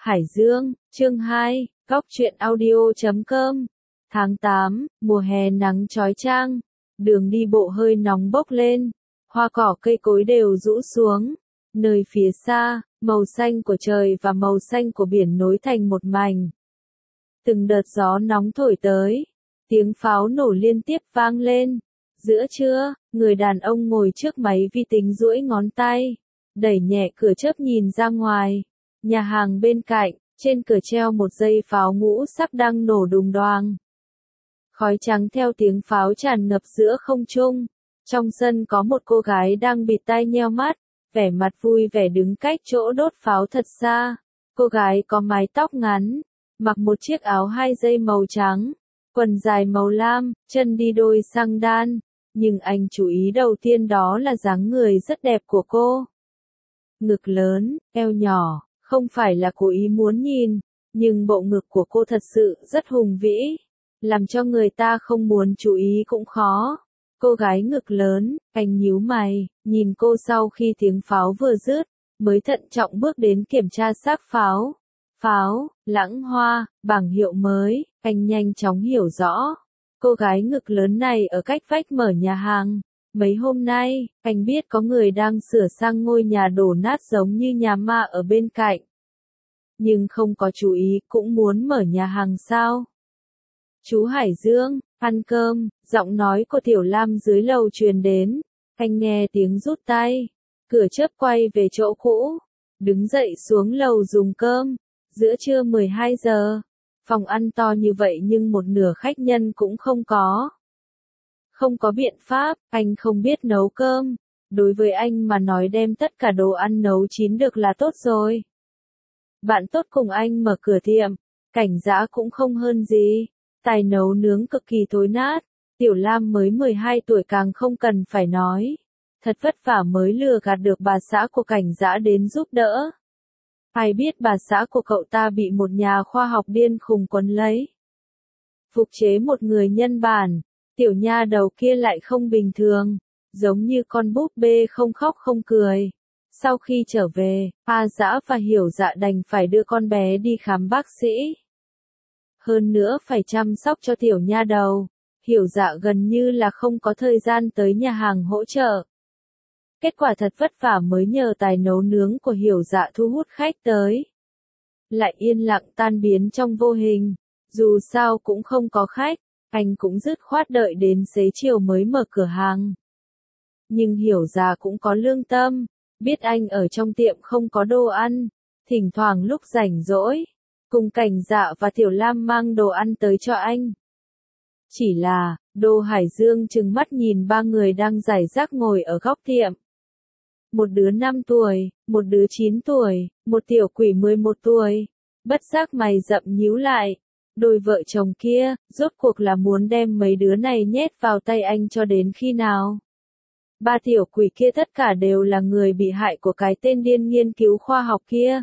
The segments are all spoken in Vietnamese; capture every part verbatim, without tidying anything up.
Hải Dương, chương hai, Góc truyện audio chấm com. Tháng tám, mùa hè nắng chói chang, đường đi bộ hơi nóng bốc lên, hoa cỏ cây cối đều rũ xuống. Nơi phía xa, màu xanh của trời và màu xanh của biển nối thành một mảnh. Từng đợt gió nóng thổi tới, tiếng pháo nổ liên tiếp vang lên. Giữa trưa, người đàn ông ngồi trước máy vi tính duỗi ngón tay, đẩy nhẹ cửa chớp nhìn ra ngoài. Nhà hàng bên cạnh, trên cửa treo một dây pháo ngũ sắc đang nổ đùng đoàng. Khói trắng theo tiếng pháo tràn ngập giữa không trung. Trong sân có một cô gái đang bịt tai nheo mắt, vẻ mặt vui vẻ đứng cách chỗ đốt pháo thật xa. Cô gái có mái tóc ngắn, mặc một chiếc áo hai dây màu trắng, quần dài màu lam, chân đi đôi xăng đan. Nhưng anh chú ý đầu tiên đó là dáng người rất đẹp của cô. Ngực lớn, eo nhỏ, không phải là cố ý muốn nhìn, nhưng bộ ngực của cô thật sự rất hùng vĩ, làm cho người ta không muốn chú ý cũng khó. Cô gái ngực lớn, anh nhíu mày, nhìn cô sau khi tiếng pháo vừa dứt, mới thận trọng bước đến kiểm tra xác pháo. Pháo, Lãng Hoa, bảng hiệu mới, anh nhanh chóng hiểu rõ. Cô gái ngực lớn này ở cách vách mở nhà hàng. Mấy hôm nay, anh biết có người đang sửa sang ngôi nhà đổ nát giống như nhà ma ở bên cạnh. Nhưng không có chú ý cũng muốn mở nhà hàng sao. Chú Hải Dương, ăn cơm, giọng nói của Tiểu Lam dưới lầu truyền đến. Anh nghe tiếng rút tay, cửa chớp quay về chỗ cũ, đứng dậy xuống lầu dùng cơm. Giữa trưa mười hai giờ, phòng ăn to như vậy nhưng một nửa khách nhân cũng không có. Không có biện pháp, anh không biết nấu cơm. Đối với anh mà nói đem tất cả đồ ăn nấu chín được là tốt rồi. Bạn tốt cùng anh mở cửa tiệm, Cảnh Dã cũng không hơn gì. Tài nấu nướng cực kỳ thối nát. Tiểu Lam mới mười hai tuổi càng không cần phải nói. Thật vất vả mới lừa gạt được bà xã của Cảnh Dã đến giúp đỡ. Ai biết bà xã của cậu ta bị một nhà khoa học điên khùng quấn lấy. Phục chế một người nhân bản. Tiểu nha đầu kia lại không bình thường, giống như con búp bê không khóc không cười. Sau khi trở về, A Dã và Hiểu Dạ đành phải đưa con bé đi khám bác sĩ. Hơn nữa phải chăm sóc cho tiểu nha đầu. Hiểu Dạ gần như là không có thời gian tới nhà hàng hỗ trợ. Kết quả thật vất vả mới nhờ tài nấu nướng của Hiểu Dạ thu hút khách tới. Lại yên lặng tan biến trong vô hình. Dù sao cũng không có khách. Anh cũng dứt khoát đợi đến xế chiều mới mở cửa hàng. Nhưng Hiểu Dạ cũng có lương tâm, biết anh ở trong tiệm không có đồ ăn, thỉnh thoảng lúc rảnh rỗi, cùng Cảnh Dạ và Tiểu Lam mang đồ ăn tới cho anh. Chỉ là, Đô Hải Dương trừng mắt nhìn ba người đang rải rác ngồi ở góc tiệm. Một đứa năm tuổi, một đứa chín tuổi, một tiểu quỷ mười một tuổi, bất giác mày rậm nhíu lại. Đôi vợ chồng kia, rốt cuộc là muốn đem mấy đứa này nhét vào tay anh cho đến khi nào? Ba tiểu quỷ kia tất cả đều là người bị hại của cái tên điên nghiên cứu khoa học kia.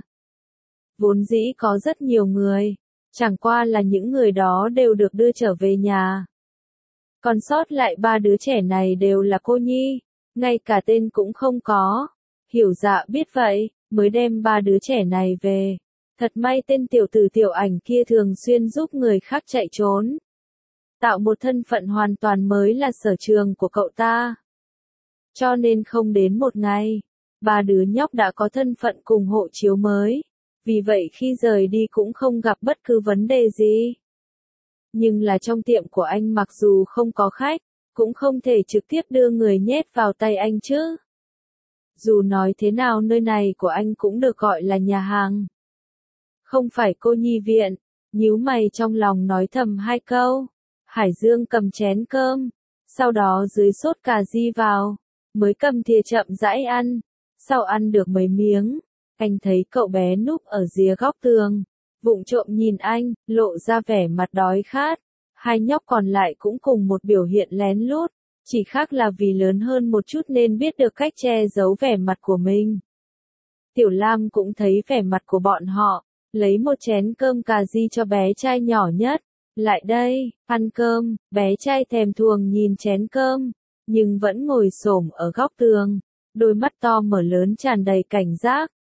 Vốn dĩ có rất nhiều người, chẳng qua là những người đó đều được đưa trở về nhà. Còn sót lại ba đứa trẻ này đều là cô nhi, ngay cả tên cũng không có. Hiểu Dạ biết vậy, mới đem ba đứa trẻ này về. Thật may tên tiểu tử Tiểu Ảnh kia thường xuyên giúp người khác chạy trốn. Tạo một thân phận hoàn toàn mới là sở trường của cậu ta. Cho nên không đến một ngày, ba đứa nhóc đã có thân phận cùng hộ chiếu mới. Vì vậy khi rời đi cũng không gặp bất cứ vấn đề gì. Nhưng là trong tiệm của anh mặc dù không có khách, cũng không thể trực tiếp đưa người nhét vào tay anh chứ. Dù nói thế nào nơi này của anh cũng được gọi là nhà hàng. Không phải cô nhi viện, nhíu mày trong lòng nói thầm hai câu. Hải Dương cầm chén cơm, sau đó dưới sốt cà ri vào, mới cầm thìa chậm rãi ăn. Sau ăn được mấy miếng, anh thấy cậu bé núp ở rìa góc tường, vụng trộm nhìn anh, lộ ra vẻ mặt đói khát. Hai nhóc còn lại cũng cùng một biểu hiện lén lút, chỉ khác là vì lớn hơn một chút nên biết được cách che giấu vẻ mặt của mình. Tiểu Lam cũng thấy vẻ mặt của bọn họ. Lấy một chén cơm cà ri cho bé trai nhỏ nhất. Lại đây, ăn cơm. Bé trai thèm thuồng nhìn chén cơm, nhưng vẫn ngồi xổm ở góc tường. Đôi mắt to mở lớn tràn đầy cảnh giác.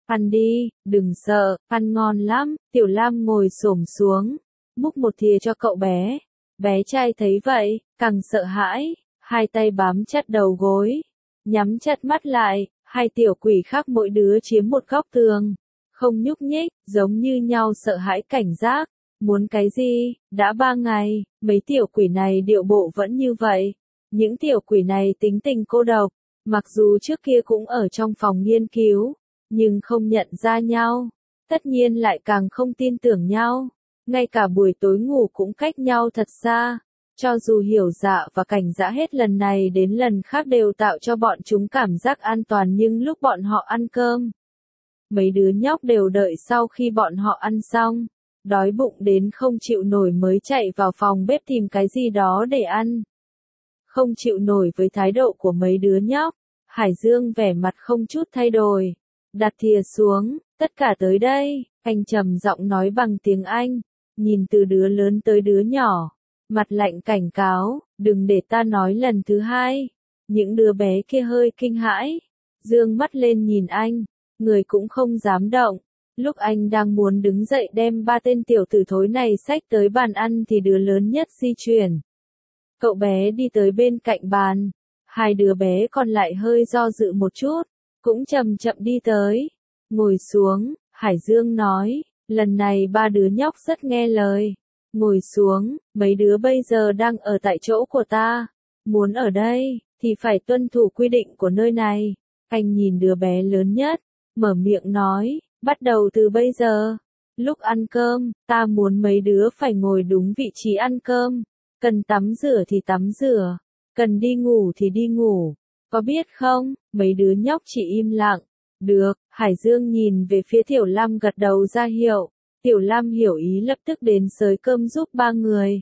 Ăn đi, đừng sợ, ăn ngon lắm. Tiểu Lam ngồi xổm xuống, múc một thìa cho cậu bé. Bé trai thấy vậy, càng sợ hãi, hai tay bám chặt đầu gối, nhắm chặt mắt lại, hai tiểu quỷ khác mỗi đứa chiếm một góc tường, không nhúc nhích, giống như nhau sợ hãi cảnh giác. Muốn cái gì? Đã ba ngày, mấy tiểu quỷ này điệu bộ vẫn như vậy. Những tiểu quỷ này tính tình cô độc, mặc dù trước kia cũng ở trong phòng nghiên cứu, nhưng không nhận ra nhau, tất nhiên lại càng không tin tưởng nhau. Ngay cả buổi tối ngủ cũng cách nhau thật xa. Cho dù hiểu dạ và cảnh dã hết lần này đến lần khác đều tạo cho bọn chúng cảm giác an toàn, nhưng lúc bọn họ ăn cơm, mấy đứa nhóc đều đợi sau khi bọn họ ăn xong, đói bụng đến không chịu nổi mới chạy vào phòng bếp tìm cái gì đó để ăn. Không chịu nổi với thái độ của mấy đứa nhóc, Hải Dương vẻ mặt không chút thay đổi, đặt thìa xuống, tất cả tới đây, anh trầm giọng nói bằng tiếng Anh, nhìn từ đứa lớn tới đứa nhỏ, mặt lạnh cảnh cáo, đừng để ta nói lần thứ hai. Những đứa bé kia hơi kinh hãi, dương mắt lên nhìn anh, người cũng không dám động. Lúc anh đang muốn đứng dậy đem ba tên tiểu tử thối này xách tới bàn ăn thì đứa lớn nhất di chuyển. Cậu bé đi tới bên cạnh bàn, hai đứa bé còn lại hơi do dự một chút, cũng chậm chậm đi tới, ngồi xuống. Hải Dương nói, lần này ba đứa nhóc rất nghe lời. Ngồi xuống, mấy đứa bây giờ đang ở tại chỗ của ta, muốn ở đây, thì phải tuân thủ quy định của nơi này. Anh nhìn đứa bé lớn nhất, mở miệng nói, bắt đầu từ bây giờ, lúc ăn cơm, ta muốn mấy đứa phải ngồi đúng vị trí ăn cơm, cần tắm rửa thì tắm rửa, cần đi ngủ thì đi ngủ, có biết không? Mấy đứa nhóc chỉ im lặng. Được, Hải Dương nhìn về phía Tiểu Lam gật đầu ra hiệu. Tiểu Lam hiểu ý lập tức đến xới cơm giúp ba người.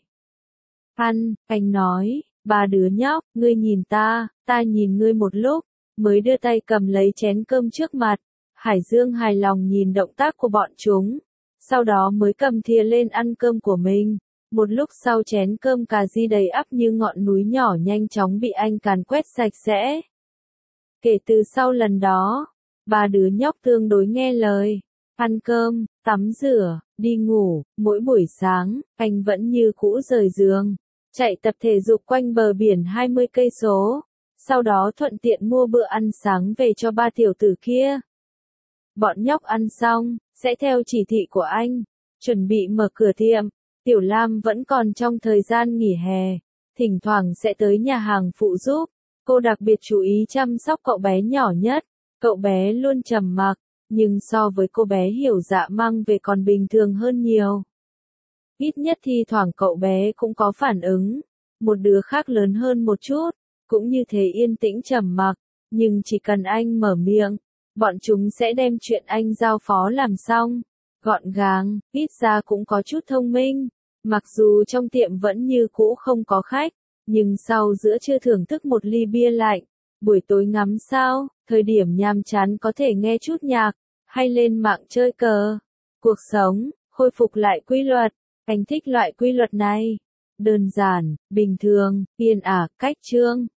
Ăn, anh nói, ba đứa nhóc, ngươi nhìn ta, ta nhìn ngươi một lúc, mới đưa tay cầm lấy chén cơm trước mặt. Hải Dương hài lòng nhìn động tác của bọn chúng, sau đó mới cầm thìa lên ăn cơm của mình. Một lúc sau chén cơm cà ri đầy ắp như ngọn núi nhỏ nhanh chóng bị anh càn quét sạch sẽ. Kể từ sau lần đó, ba đứa nhóc tương đối nghe lời. Ăn cơm, tắm rửa, đi ngủ, mỗi buổi sáng, anh vẫn như cũ rời giường, chạy tập thể dục quanh bờ biển hai mươi cây số, sau đó thuận tiện mua bữa ăn sáng về cho ba tiểu tử kia. Bọn nhóc ăn xong, sẽ theo chỉ thị của anh, chuẩn bị mở cửa tiệm. Tiểu Lam vẫn còn trong thời gian nghỉ hè, thỉnh thoảng sẽ tới nhà hàng phụ giúp, cô đặc biệt chú ý chăm sóc cậu bé nhỏ nhất, cậu bé luôn trầm mặc. Nhưng so với cô bé hiểu dạ mang về còn bình thường hơn nhiều. Ít nhất thi thoảng cậu bé cũng có phản ứng. Một đứa khác lớn hơn một chút, cũng như thế yên tĩnh trầm mặc, nhưng chỉ cần anh mở miệng, bọn chúng sẽ đem chuyện anh giao phó làm xong. Gọn gàng, ít ra cũng có chút thông minh. Mặc dù trong tiệm vẫn như cũ không có khách, nhưng sau giữa trưa thưởng thức một ly bia lạnh, buổi tối ngắm sao, thời điểm nhàm chán có thể nghe chút nhạc, hay lên mạng chơi cờ. Cuộc sống, khôi phục lại quy luật, anh thích loại quy luật này. Đơn giản, bình thường, yên ả, cách chương.